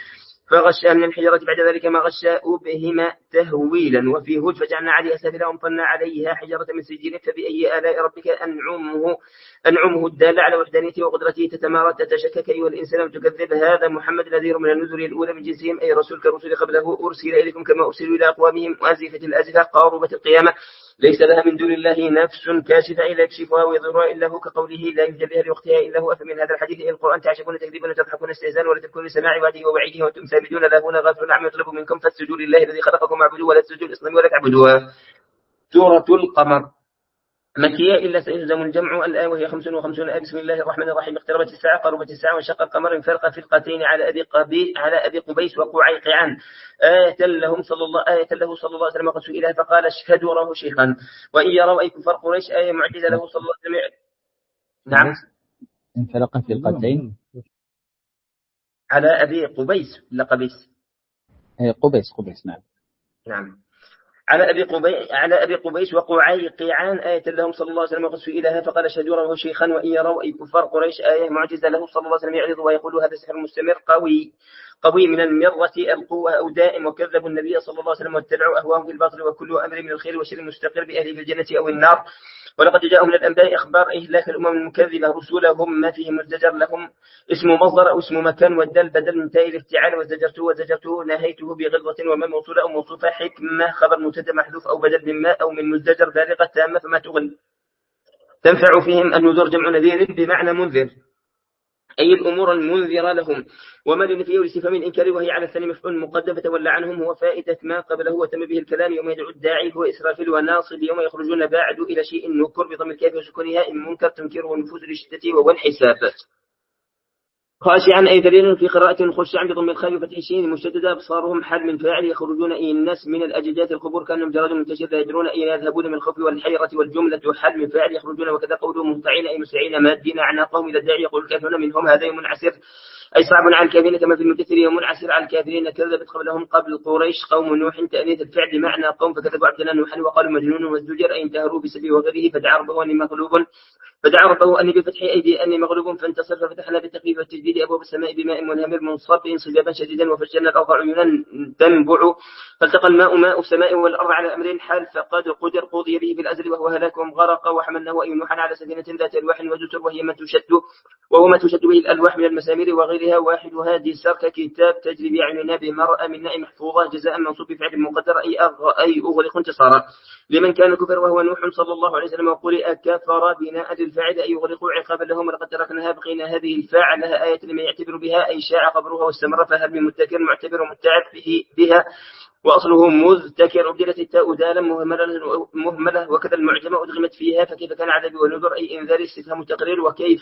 S2: فغشى من الحجرة بعد ذلك ما غشى أبهم تهويلا. وفي هود فجعلنا عليها سافلها وأمطرنا عليها حجرة من سجيل فبأي آلاء ربك أنعمه أنعمه الدالة على وحدانيته وقدرته تتمارى تتشكك أيها الإنسان وتكذب. هذا محمد نذير من النذر الأولى من جنسهم أي رسول كرسول قبله أرسل إليكم كما أرسلوا إلى أقوامهم. وأزفت الأزفة قاربت القيامة ليس لها من دون الله نفس كاشفة إلا يكشفها ويضرها إلا هو كقوله لا يجليها لوقتها إلا هو. أفمن هذا الحديث إن القرآن تعجبون تكذبون تضحكون استهزاء ولا تذكرون سماع وعده ووعيده وأنتم سامدون له غافلون عما يطلب منكم فاسجدوا لله الذي خلقكم واعبدوه ولا تسجدوا الإصنام ولا تعبدوها. سورة القمر مكية إلا سيهزم الجمع. الآية وهي خمس وخمسون آية. بسم الله الرحمن الرحيم. اقتربت الساعة قربت الساعة وانشق القمر انفرق فرقتين على أبي قبي على أبي قبيس وقعيقعان. آية لهم صلى الله آية له صلى الله عليه وسلم قد سئلها فقال اشهدوا وراه شيخا. وإن يروا أي كفار قريش آية معجزة له صلى الله عليه وسلم. نعم
S1: انفرق فرقتين
S2: على أبي قبيس لا قبيس
S1: قبيس قبيس نعم
S2: نعم على أبي قبيس على أبي قبيس وقعيقعان. آية لهم صلى الله عليه وسلم قد سئلها فقال اشهدوا وراه شيخا. وإن يروا أي كفار قريش آية معجزة له صلى الله عليه وسلم يعرض ويقول هذا سحر مستمر قوي قوي من المرة القوة أو دائم. وكذبوا النبي صلى الله عليه وسلم واتبعوا أهواهم في الباطل وكل أمر من الخير وشر مستقر بأهله في الجنة أو النار. ولقد جاءهم من الأنباء أخبار إهلاك الأمم المكذبة رسولهم ما فيهم الزجر لهم اسم مصدر أو اسم مكان والدل بدل من تاء الافتعال وزجرته وزجرته نهيته بغلظة وما موصولة أو موصوفة حكمة خبر مبتدا محذوف أو بدل من ماء أو من مزدجر بالغة تامة فما تغني. تنفع فيهم النذر جمع نذير بمعنى منذر أي الأمور المنذرة لهم. وما لنفيه لاستفهام الإنكار وهي على الثاني مفعول مقدم فتولى عنهم هو فائدة ما قبله وتم به الكلام. يوم يدعو الداعي هو إسرافيل وناصب يوم يخرجون بعد إلى شيء نكر بضم الكاف وسكونها إن منكر تنكره النفوس للشدة وهو الحساب. خاشعا أي دليل في قراءة خشعا بضم الخاء وفتح الشين مشددة أبصارهم حال من فاعل يخرجون أي الناس من الأجداد القبور كانهم جراد منتشر يجرون أي يذهبون من الخوف والحيرة والجملة حال من فاعل يخرجون. وكذا قوله مهطعين أي مسرعين مادين أعناقهم إلى الداعي يقول الكافرون منهم هذا يوم عسير أي صعب على الكافرين كما في المدثر يوم عسير على الكافرين. كذبت قبلهم قبل قريش قوم نوح تأنيث الفعل بمعنى قوم فكذبوا عبدنا نوحا وقالوا مجنون وازدجر أي انتهروا بسبي وغيره فدعا ربه أني مغلوب فدعا ربه أني بفتح أيدي أني مغلوب فانتصر ففتحنا بالتخفيف والتجديد أبواب السماء بماء منهمر منصب انصجابا شديدا وفجرنا الأرض عيونا تنبع فالتقى الماء ماء السماء والأرض على أمر حال فقد قدر قضي به بالأزل وهو هلاكهم غرق. وحملناه أي نوحا على سفينة ذات ألواح وزتر وهي ما تشد وهو ما تشد به الألواح من المسامير وغيرها واحد هذه السرك كتاب تجري بأعيننا بمرأة من نائم محفوظة جزاء منصوب بفعل مقدر أي أغ أي أغلق انتصارا لمن كان كفر وهو نوح صلى الله عليه وسلم وقرئ كفر بناء الفاعل أي يغلق عقابا لهم. ولقد تركناها بقينا هذه الفاعل لها آية لمن يعتبر بها أي شاع قبرها واستمر فهل من متكر معتبر ومتعب به بها وأصله مذتكر أبدلت التاء دالا مهملة, مهملة وكذا المعجمة أدغمت فيها فكيف كان عذابي ونذر أي إنذار استفهام تقرير وكيف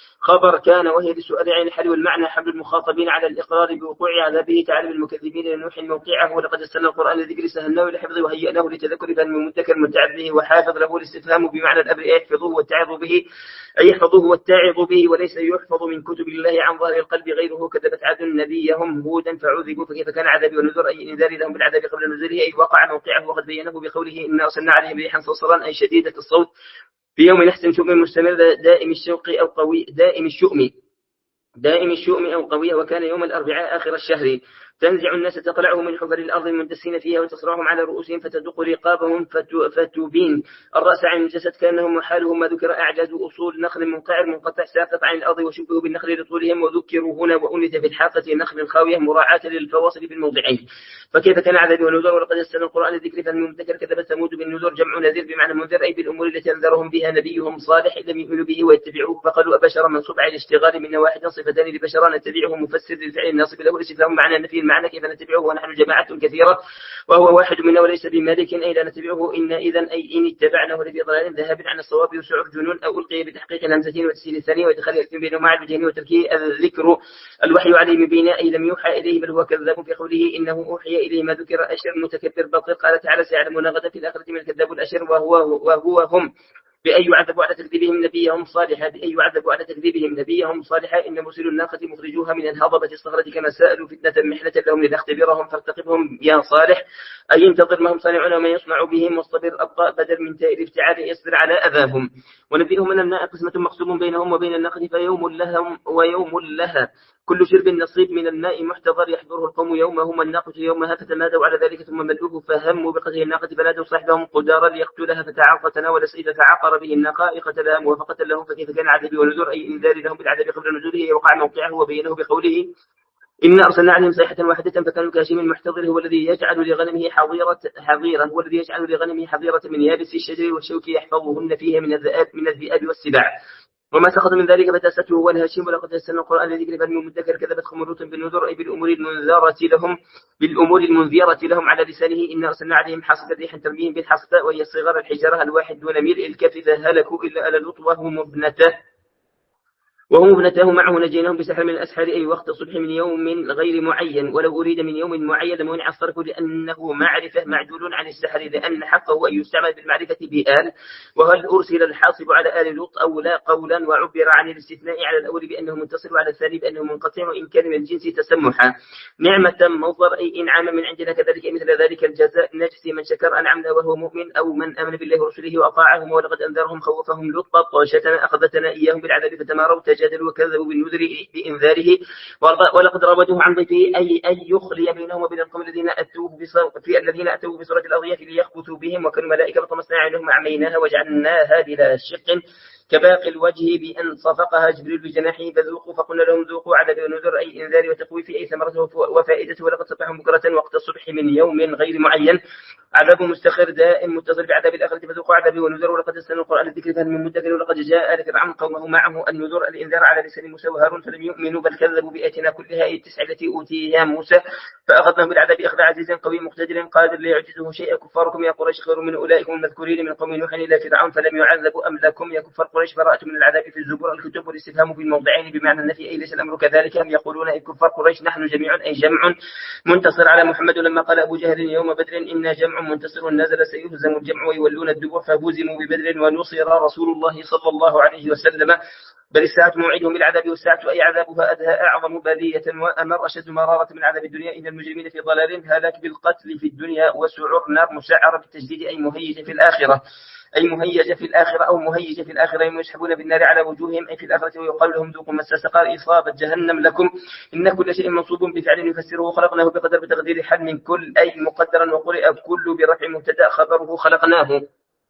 S2: خبر كان وهي لسؤال عين الحال والمعنى حمل المخاطبين على الإقرار بوقوع عذابه تعالى بالمكذبين لنوح موقعه. ولقد استنى القرآن لذكر سهلناه لحفظه وهيئناه لتذكر فهم متكر متعب به وحافظ له الاستفهام بمعنى الأمر يحفظوه والتعظ به أي يحفظوه والتاعظ به وليس يحفظ من كتب الله عن ظهر القلب غيره. كذبت عاد نبيهم هودا فعذبوا فكيف كان عذابي ونذر أي إنذار لهم بالعذاب قبل نزوله أي وقع موقعه وقد بينه بقوله إنا أرسلنا عليهم ريحا صرصرا أي شديدة الصوت في يوم نحس شؤم مستمر دائم الشوق أو قوي دائم الشؤم دائم الشؤم أو قوية. وكان يوم الأربعاء آخر الشهر تنزع الناس تقلعهم من حفر الأرض المندسين فيها وتصرعهم على رؤوسهم فتدق رقابهم فتبين الرأس عن الجسد كأنهم وحالهم ما ذكر أعجاز أصول نخل منقعر منقطع ساقط عن الأرض وشبهوا بالنخل لطولهم وذكروا هنا وأنث في الحافة نخل خاوية مراعاة للفواصل بالموضعين. فكيف كان عذابي ونذر. ولقد يسن القرآن ذكر فالمذكر كذب ثمود بالنذر جمع نذير بمعنى منذر أي بالأمور التي أنذرهم بها نبيهم صالح لم يؤمنوا به ويتبعوه فقالوا أبشرا منصوب على الاشتغال من واحدا صفتان لبشرا نتبعه مفسر للفعل الناصب الأول استفهام معنى نفي المعنى كيف نتبعه ونحن جماعة كثيرة وهو واحد منا وليس بمالك أي لا نتبعه إن إذن أي إن اتبعناه لفي ضلال ذهاب عن الصواب وسعر جنون أو ألقي بتحقيق الهمزتين وتسهيل الثانية وإدخال الاسم بينهما مع الوجهين وتركيه الذكر الوحي عليه من بين أي لم يوحى إليه بل هو كذاب في قوله إنه أوحي إليه ما ذكر أشر متكبر باطل. قال تعالى سيعلمون غدا في الآخرة من الكذاب الأشر وهو وهو هم بأن يعذبوا على تكذيبهم نبيهم صالحا بأن يعذبوا على تكذيبهم نبيهم صالحا إن مرسل الناقة مخرجوها من الهضبة الصخرة كما سألوا فتنة محنة لهم لنختبرهم فارتقبهم يا صالح أي انتظر ما هم صانعون وما يصنع بهم واصطبر أبقى بدل من تاء الافتعال يصبر على أذاهم. ونبئهم أن الماء قسمة مقسوم بينهم وبين الناقة فيوم لهم ويوم لها كل شرب نصيب من الماء محتضر يحضره القوم يومهم الناقة يومها فتمادوا على ذلك ثم ملؤوه فهموا بقتل الناقة فنادوا صاحبهم قدارا ليقتلها فتعاطى تناول سيد تعاقر به الناقة قتلها موافقة لهم فكيف كان عذابي ونذر أي إنذار لهم بالعذاب قبل نزوله وقع موقعه وبينه بقوله إن أرسلنا عليهم صيحة واحدة فكانوا كهشيم المحتضر هو الذي يجعل لغنمه حظيرة حظيرة هو الذي يجعل لغنمه حظيرة من يابس الشجر والشوك يحفظهن فيها من الذئاب من الذئاب والسباع وما سقط من ذلك فتأسته هو الهاشم ولقد يسرنا القرآن الذكر فهل من مدكر كذبت خمرة بالنذر أي بالأمور المنذرة لهم بالأمور المنذرة لهم على لسانه إن أرسلنا عليهم حاصبا ريحا ترميهم بالحصباء وهي صغار الحجارة الواحد دون ملء الكف فهلكوا إلا آل لوط وهم ابنته وهم ابنته معه نجيناهم بسحر من الأسحار أي وقت الصبح من يوم غير معين ولو أريد من يوم معين لمنع الصرف لأنه معرفة معدول عن السحر لأن حقه أن يستعمل بالمعرفة بآل وهل أرسل الحاصب على آل لوط أو لا قولا وعبر عن الاستثناء على الأول بأنه متصل وعلى الثاني بأنه منقطع وإن كان من الجنس تسمحا نعمة مصدر أي إنعاما من عندنا كذلك مثل ذلك الجزاء نجزي من شكر أنعمنا وهو مؤمن أو من آمن بالله ورسله وأطاعهم ولقد أنذرهم خوفهم لوط طاشتنا أخذتنا إياهم بالعذاب فتماروا جادلوا وكذبوا بالنذر بإنذاره ولقد راودوه عن ضيفه أي أن يخلي بينهم وبين القوم الذين أتوه في الذين أتوه بصورة الأضياف ليخبثوا بهم وكانوا ملائكة فطمسنا عينهم أعميناها وجعلناها بلا شق كباقي الوجه بأن صفقها جبريل بجناحه فذوقوا فقلنا لهم ذوقوا عذاب النذر أي إنذار وتخويف أي ثمرته وفائدته ولقد صبحهم بكرة وقت الصبح من يوم غير معين عذاب مستخر دائم متصل بعذاب الآخرة فذوقوا عذابي ونذر ولقد استنوا القرآن الذكر فهل من مدكر ولقد جاء آل فرعون قومه معه النذر الإنذار على لسان موسى وهارون فلم يؤمنوا بل كذبوا بآياتنا كلها أي التسع التي أوتيها موسى فأخذناهم بالعذاب أخذ عزيز قوي مقتدر قادر لا يعجزه شيء كفاركم يا قريش خير من أولئكم المذكورين من قوم نوح إلى فرعون فلم يعذبوا أم لكم يا كفار قريش براءة من العذاب في الزبور الكتب والاستفهام في الموضعين بمعنى النفي أي ليس الأمر كذلك أم يقولون أي كفار قريش نحن جميع أي جمع منتصر على محمد لما قال أبو جهل يوم بدر إنا جمع منتصر نزل سيهزم الجمع ويولون الدبر فهزموا ببدر ونصر رسول الله صلى الله عليه وسلم بل الساعة موعدهم بالعذاب والساعة أي عذابها أدهى أعظم بلية وأمر أشد مرارة من عذاب الدنيا إن المجرمين في ضلال هلاك بالقتل في الدنيا وسعر نار مسعرة بالتجديد أي مهيجة في الآخرة أي مهيجة في الآخرة أو مهيجة في الآخرة يسحبون بالنار على وجوههم أي في الآخرة ويقال لهم ذوقوا مس سقر إصابة جهنم لكم إن كل شيء منصوب بفعل يفسره خلقناه بقدر بتقدير حل من كل أي مقدرا وقرئ كل برفع مبتدأ خبره خلقناه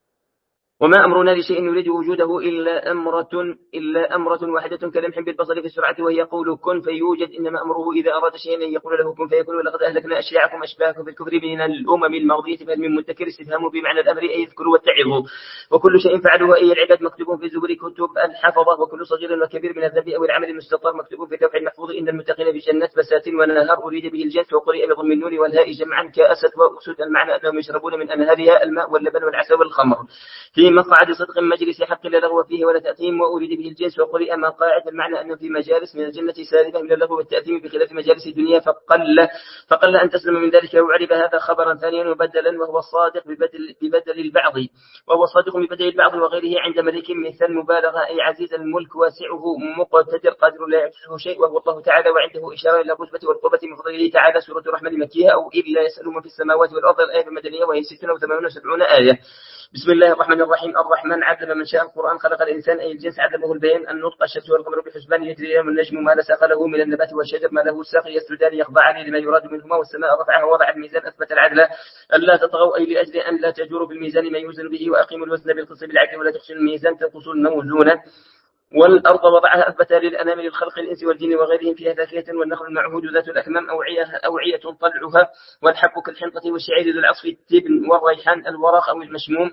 S2: وما أمرنا لشيء نريد وجوده إلا أمرة إلا أمرة واحدة كلمح بالبصر في السرعة وهي قول كن فيوجد إنما أمره إذا أراد شيئا أن يقول له كن فيكون ولقد أهلكنا أشياعكم أشباهكم في الكفر من الأمم الماضية فهل من مدكر استفهام بمعنى الأمر أي يذكروا واتعظوا وكل شيء فعلوه أي العباد مكتوب في زبر كتب الحفظة وكل صغير وكبير من الذنب أو العمل المستطر مكتوب في اللوح المحفوظ إن المتقين في جنات بساتين ونهر أريد به الجنة وقرئ بضم النون والهاء جمعا كأسد وأسد المعنى أنهم يشربون من أنهارها الماء واللبن والعسل والخمر في مقعد صدق مجلس حق لا لغو فيه ولا تأثيم وأريد به الجنس وقرئ مقاعد المعنى أنه في مجالس من الجنة سالفة من اللغو والتأثيم بخلاف مجالس الدنيا فقل فقل أن تسلم من ذلك وعرب هذا خبرا ثانيا وبدلا وهو الصادق ببدل, ببدل البعض وهو الصادق ببدل البعض وغيره عند ملك مثل مبالغة أي عزيز الملك واسعه مقتدر قادر لا يعجزه شيء وهو الله تعالى وعنده إشارة إلى الرتبة والقربة من فضله تعالى سورة الرحمن المكية أو إلا يسأل من في السماوات والأرض الآية المدنية وهي ستون وثمانون وسبعون آية بسم الله الرحمن الرحيم الرحمن علم من شاء القرآن خلق الإنسان أي الجنس علمه البيان النطق الشمس والقمر بحسبان يجري يوم النجم ما لسق له من النبات والشجر ما له ساق يسجدان يخضعان لما يراد منهما والسماء رفعها ووضع الميزان أثبت العدل ألا تطغوا أي لأجل أن لا تجوروا بالميزان ما يوزن به وأقيموا الوزن بالقسط بالعدل ولا تخسوا الميزان تنقصوا الموزون والأرض وضعها أثبت للأنام للخلق الإنس والجن وغيرهم فيها ذاكية والنخل المعهود ذات الأكمام أوعية, أوعية طلعها والحب كالحنطة والشعير ذو العصف التبن والريحان الورق أو المشموم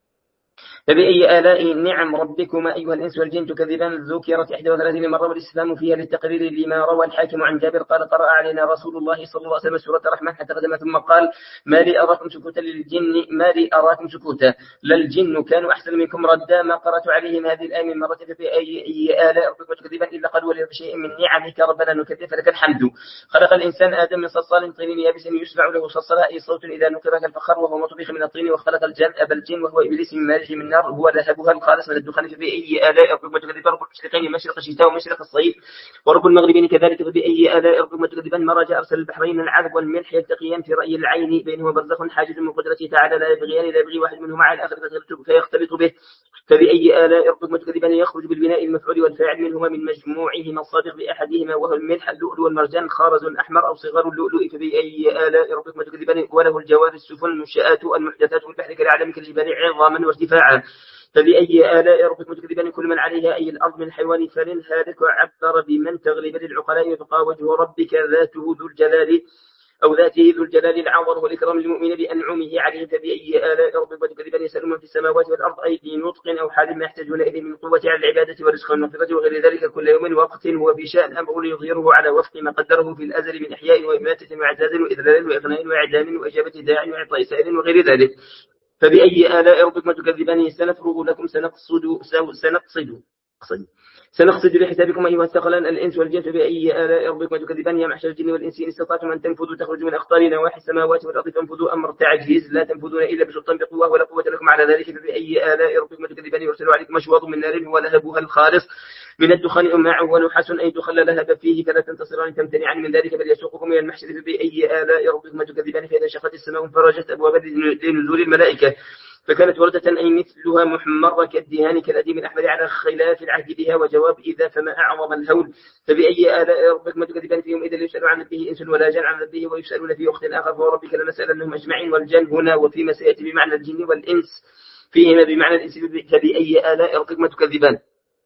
S2: فبأي آلاء نعم ربكما أيها الإنس والجن تكذبان ذكرت إحدى وثلاثين مرة والاستفهام فيها للتقرير لما روى الحاكم عن جابر قال قرأ علينا رسول الله صلى الله عليه وسلم سورة الرحمن حتى قدم ثم قال ما لي أراكم سكوتا للجن ما لي أراكم سكوتا للجن كانوا أحسن منكم ردا ما قرأت عليهم هذه الآية من مرة فبأي أي آلاء ربكما تكذبان إلا قالوا ولي بشيء من نعمك ربنا نكذب فلك الحمد خلق الإنسان آدم من صلصال طين يابس يسمع له صلصلها أي صوت إذا نقر كالفخار وهو مطبخ من الطين وخلق الجن أبا الجن وهو إبليس من مارج من النار هو لهبها الخالص من الدخان، فبأي آلاء ربكما تكذبان؟ رب المشرقين مشرق الشتاء ومشرق الصيف ورب المغربين كذلك، فبأي آلاء ربكما تكذبان؟ مرج أرسل البحرين العذب والملح يلتقيان في رأي العين بينهما برزخ حاجز من قدرته تعالى لا يبغيان، لا يبغي واحد منهما على الآخر فيختلط به. فبأي آلاء ربكما تكذبان؟ يخرج بالبناء المفعول والفاعل منهما من مجموعهما الصادق بأحدهما وهو الملح، اللؤلؤ والمرجان خارز أحمر أو صغار اللؤلؤ. فبأي آلاء ربكما تكذبان؟ وله الجوار السفن المنشآت المحدثات في البحر كالأعلام كالجبال عظاما وارتفاعا. فبأي آلاء ربكما تكذبان؟ كل من عليها أي الأرض من حيوان فان هالك، وعبر بمن تغلب للعقلاء يبقى وجه ربك ذاته ذو الجلال أو ذاته ذو الجلال العظم والإكرام للمؤمن بأنعمه عليهم. فبأي آلاء ربكما تكذبان؟ يسأل من في السماوات والأرض أي في نطق أو حال ما يحتاجون إليه من قوة على العبادة ورزق والمغفرة وغير ذلك، كل يوم وقت هو في شأن أمره ليظهره على وفق ما قدره في الأزل من إحياء وإماتة وإعزاز وإذلال وإغناء وإعدام وإجابة داع وإعطاء سائل وغير ذلك. فبأي آلاء ربكما تكذبان؟ سنفرغ لكم سنقصد سنقصد سنقصد لحسابكم أيها الثقلان الإنس والجن. فبأي آلاء ربكما تكذبان؟ يا معشر الجن والإنس إن استطعتم أن تنفذوا تخرجوا من أقطار نواحي السماوات والأرض فانفذوا أمر تعجيز لا تنفذون إلا بسلطان بقوة ولا قوة لكم على ذلك. فبأي آلاء ربكما تكذبان؟ يرسل عليكم أشواط من نار ولهبها الخالص من الدخان أماع ونحاس أي دخل لهب فيه فلا تنتصران تمتنعان من ذلك بل يسوقكم إلى المحشر. فبأي آلاء ربكما تكذبان؟ فإذا شقت السماء فرجت أبوابا لنزول الملائكة فكانت وردة أي مثلها محمرة كالدهان كالأديم الأحمر على خلاف العهد بها. وجواب إذا فما أعظم الهول. فبأي آلاء ربكما تكذبان؟ فيهم إذا يسأل عن ربه إنس ولا جان عن ربه ويسألون في وقت آخر فوربك لنسألنهم أجمعين. والجن هنا وفيما سيأتي بمعنى الجن والإنس فيهما بمعنى الإنس. فبأي آلاء ربكما تكذبان؟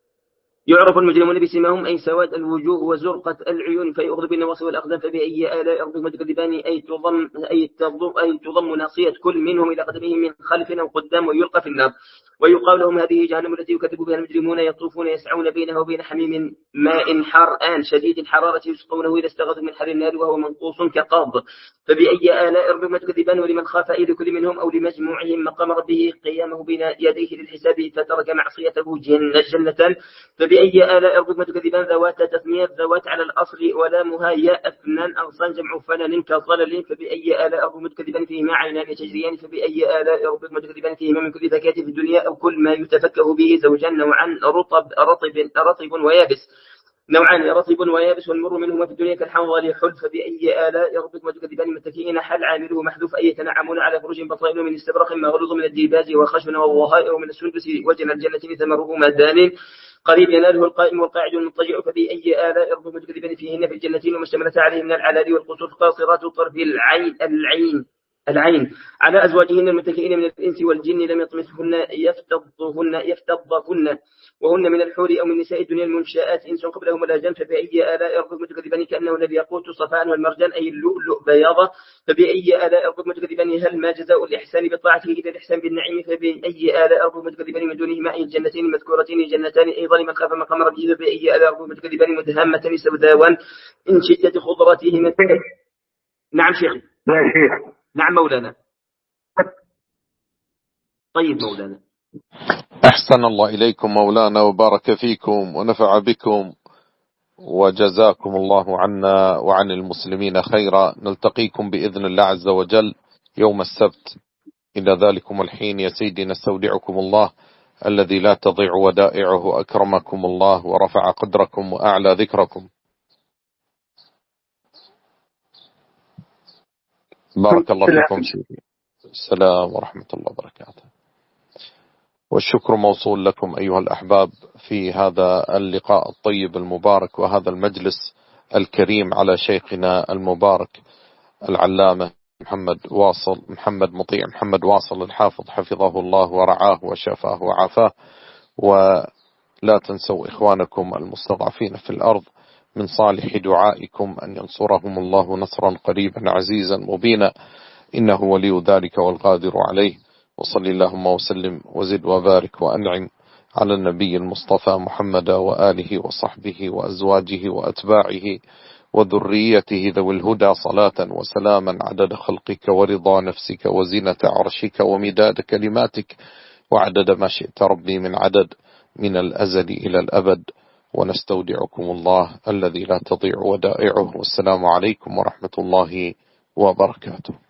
S2: يعرف المجرمون بسماهم أي سواد الوجوه وزرقة العيون فيؤخذ بالنواصي والأقدام. فبأي آلاء ربكما تكذبان؟ أي تضم أي تضم أي تضم ناصية كل منهم إلى قدمه من خلف أو قدام ويلقى في النار. ويقال لهم هذه جهنم التي يكذب بها المجرمون يطوفون يسعون بينها وبين حميم ماء حرآن شديد الحرارة يسقونه إذا استغاثوا من حر النار وهو منقوص كقاض. فبأي آلاء ربكما تكذبان؟ ولمن خاف أي لكل منهم أو لمجموعهم مقام ربه قيامه بين يديه للحساب فترك معصيته جنتان. فبأي آلاء ربكما تكذبان؟ ذوات تثنية ذوات على الأصل ولا مهايا أفنان أغصان جمع فنان كظلل. فبأي آلاء ربكما تكذبان؟ فيهما عينان تجريان. فبأي آلاء ربكما تكذبان؟ فيهما من كل فاكهة في الدنيا أو كل ما يتفكه به زوجان نوعان رطب رطب رطب ويابس نوعان رطب ويابس والمر منهما في الدنيا كالحنظل حل. فبأي آلاء ربكما تكذبان؟ متكئين حل عامله محذوف أي يتنعمون على فروج بطائن من استبرق مغلوظ من الديباج وخشن والظهائر من السندس وجن الجنة ثمرهما دان قريب يناله القائم والقاعد المضطجع. فبأي آلاء ربكما تكذبان؟ فيهن في الجنتين وما اشتملت عليه من العلال والقصور قاصرات طرف العين العين العين على أزواجهن المتكئين من الإنس والجن لم يطمثهن يفتضهن يفتضهن وهن من الحور أو من نساء الدنيا المنشآت إنس قبلهم ولا جن. فبأي آلاء ربكما تكذبان؟ كأنه الياقوت صفاء والمرجان أي اللؤلؤ بياضة. فبأي آلاء ربكما تكذبان؟ هل ما جزاء الإحسان بطاعته إلا الإحسان بالنعيم. فبأي آلاء ربكما تكذبان؟ من دونهما أي الجنتين المذكورتين جنتان أيضا من خاف مقام ربه. فبأي آلاء ربكما تكذبان؟ مدهامتان سوداوان إن شدة خضراتهما. نعم شيخ.
S4: لا شيخ.
S2: نعم مولانا. طيب مولانا.
S3: أحسن الله إليكم مولانا وبارك فيكم ونفع بكم وجزاكم الله عنا وعن المسلمين خيرا. نلتقيكم بإذن الله عز وجل يوم السبت. إلى ذلكم الحين يا سيدي نستودعكم الله الذي لا تضيع ودائعه أكرمكم الله ورفع قدركم وأعلى ذكركم. بارك الله فيكم سيدي. السلام ورحمة الله وبركاته. والشكر موصول لكم أيها الأحباب في هذا اللقاء الطيب المبارك وهذا المجلس الكريم على شيخنا المبارك العلامة محمد واصل محمد مطيع محمد واصل الحافظ حفظه الله ورعاه وشفاه وعافاه. ولا تنسوا إخوانكم المستضعفين في الأرض من صالح دعائكم أن ينصرهم الله نصرا قريبا عزيزا مبينا إنه ولي ذلك والقادر عليه. وصل اللهم وسلم وزد وبارك وأنعم على النبي المصطفى محمد وآله وصحبه وأزواجه وأتباعه وذريته ذوي الهدى صلاة وسلاما عدد خلقك ورضا نفسك وزنة عرشك ومداد كلماتك وعدد ما شئت ربي من عدد من الأزل إلى الأبد. ونستودعكم الله الذي لا تضيع ودائعه. والسلام عليكم ورحمة الله وبركاته.